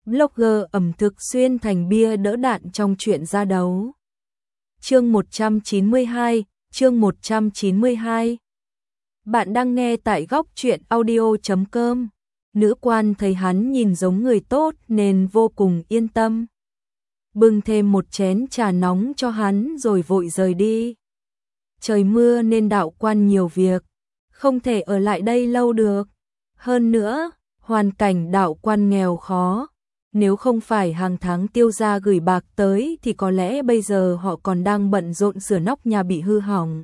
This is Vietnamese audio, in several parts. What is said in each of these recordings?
blogger ẩm thực xuyên thành bia đỡ đạn trong chuyện ra đấu. Chương 192, chương 192. Bạn đang nghe tại góc truyện audio.com. Nữ quan thấy hắn nhìn giống người tốt nên vô cùng yên tâm. Bưng thêm một chén trà nóng cho hắn rồi vội rời đi. Trời mưa nên đạo quan nhiều việc, không thể ở lại đây lâu được. Hơn nữa, hoàn cảnh đạo quan nghèo khó. Nếu không phải hàng tháng Tiêu gia gửi bạc tới thì có lẽ bây giờ họ còn đang bận rộn sửa nóc nhà bị hư hỏng.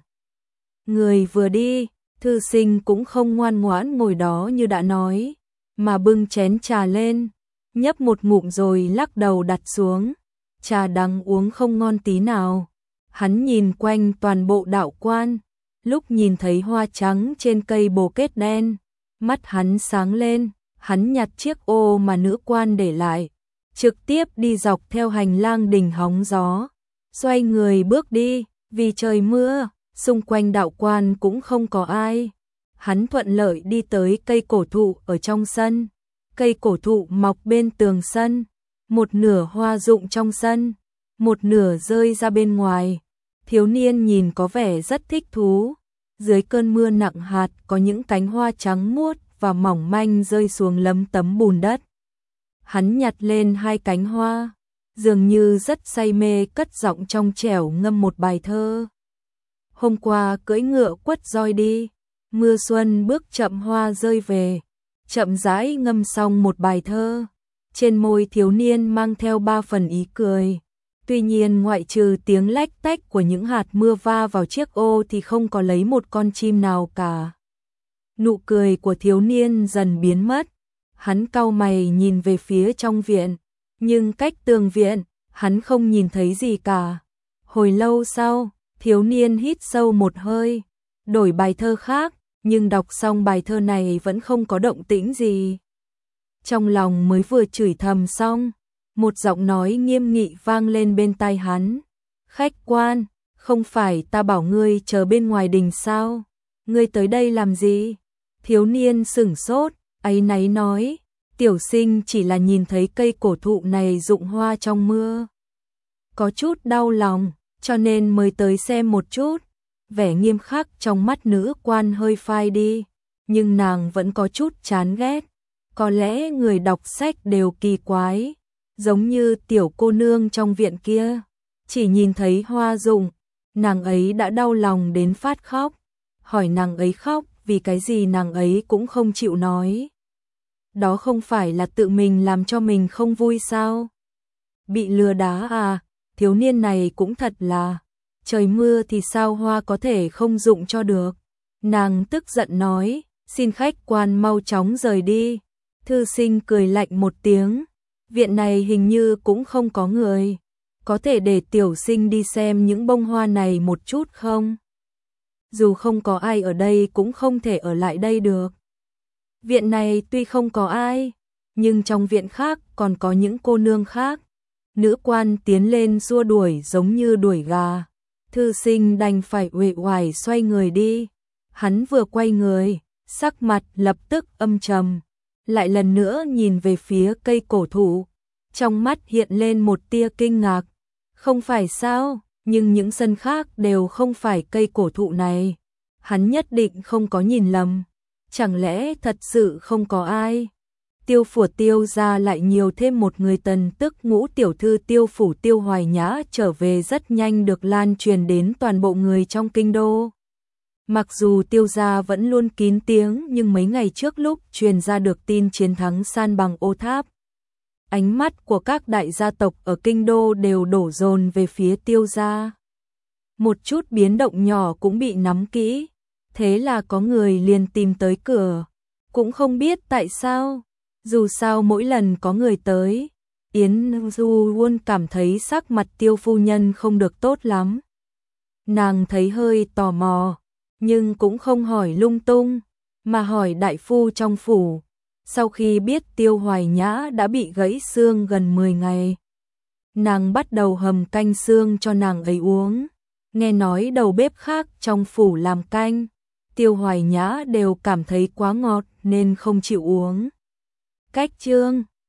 Người vừa đi, thư sinh cũng không ngoan ngoãn ngồi đó như đã nói, mà bưng chén trà lên, nhấp một ngụm rồi lắc đầu đặt xuống. Trà đắng uống không ngon tí nào. Hắn nhìn quanh toàn bộ đạo quan, lúc nhìn thấy hoa trắng trên cây bồ kết đen, mắt hắn sáng lên. Hắn nhặt chiếc ô mà nữ quan để lại, trực tiếp đi dọc theo hành lang đình hóng gió, xoay người bước đi. Vì trời mưa, xung quanh đạo quan cũng không có ai. Hắn thuận lợi đi tới cây cổ thụ ở trong sân. Cây cổ thụ mọc bên tường sân, một nửa hoa rụng trong sân, một nửa rơi ra bên ngoài. Thiếu niên nhìn có vẻ rất thích thú. Dưới cơn mưa nặng hạt có những cánh hoa trắng muốt và mỏng manh rơi xuống lấm tấm bùn đất. Hắn nhặt lên hai cánh hoa, dường như rất say mê cất giọng trong trẻo ngâm một bài thơ. Hôm qua cưỡi ngựa quất roi đi, mưa xuân bước chậm hoa rơi về, chậm rãi ngâm xong một bài thơ. Trên môi thiếu niên mang theo ba phần ý cười. Tuy nhiên ngoại trừ tiếng lách tách của những hạt mưa va vào chiếc ô thì không có lấy một con chim nào cả. Nụ cười của thiếu niên dần biến mất. Hắn cau mày nhìn về phía trong viện, nhưng cách tường viện, hắn không nhìn thấy gì cả. Hồi lâu sau, thiếu niên hít sâu một hơi, đổi bài thơ khác, nhưng đọc xong bài thơ này vẫn không có động tĩnh gì. Trong lòng mới vừa chửi thầm xong, một giọng nói nghiêm nghị vang lên bên tai hắn. Khách quan, không phải ta bảo ngươi chờ bên ngoài đình sao? Ngươi tới đây làm gì? Thiếu niên sửng sốt, áy náy nói, tiểu sinh chỉ là nhìn thấy cây cổ thụ này rụng hoa trong mưa. Có chút đau lòng, cho nên mới tới xem một chút. Vẻ nghiêm khắc trong mắt nữ quan hơi phai đi, nhưng nàng vẫn có chút chán ghét. Có lẽ người đọc sách đều kỳ quái, giống như tiểu cô nương trong viện kia. Chỉ nhìn thấy hoa rụng, nàng ấy đã đau lòng đến phát khóc. Hỏi nàng ấy khóc vì cái gì nàng ấy cũng không chịu nói. Đó không phải là tự mình làm cho mình không vui sao? Bị lừa đá à? Thiếu niên này cũng thật là, trời mưa thì sao hoa có thể không rụng cho được. Nàng tức giận nói, xin khách quan mau chóng rời đi. Thư sinh cười lạnh một tiếng, viện này hình như cũng không có người. Có thể để tiểu sinh đi xem những bông hoa này một chút không? Dù không có ai ở đây cũng không thể ở lại đây được. Viện này tuy không có ai, nhưng trong viện khác còn có những cô nương khác. Nữ quan tiến lên xua đuổi giống như đuổi gà. Thư sinh đành phải uể oải xoay người đi. Hắn vừa quay người, sắc mặt lập tức âm trầm, lại lần nữa nhìn về phía cây cổ thụ. Trong mắt hiện lên một tia kinh ngạc. Không phải sao? Nhưng những sân khác đều không phải cây cổ thụ này. Hắn nhất định không có nhìn lầm. Chẳng lẽ thật sự không có ai? Tiêu phủ Tiêu gia lại nhiều thêm một người tần, tức ngũ tiểu thư Tiêu phủ Tiêu Hoài Nhã trở về rất nhanh được lan truyền đến toàn bộ người trong kinh đô. Mặc dù Tiêu gia vẫn luôn kín tiếng nhưng mấy ngày trước lúc truyền ra được tin chiến thắng san bằng Ô Tháp, ánh mắt của các đại gia tộc ở kinh đô đều đổ dồn về phía Tiêu gia. Một chút biến động nhỏ cũng bị nắm kỹ, thế là có người liền tìm tới cửa, cũng không biết tại sao. Dù sao mỗi lần có người tới, Yến Du luôn cảm thấy sắc mặt Tiêu phu nhân không được tốt lắm. Nàng thấy hơi tò mò, nhưng cũng không hỏi lung tung, mà hỏi đại phu trong phủ. Sau khi biết Tiêu Hoài Nhã đã bị gãy xương gần 10 ngày, nàng bắt đầu hầm canh xương cho nàng ấy uống. Nghe nói đầu bếp khác trong phủ làm canh, Tiêu Hoài Nhã đều cảm thấy quá ngọt nên không chịu uống. Cách chương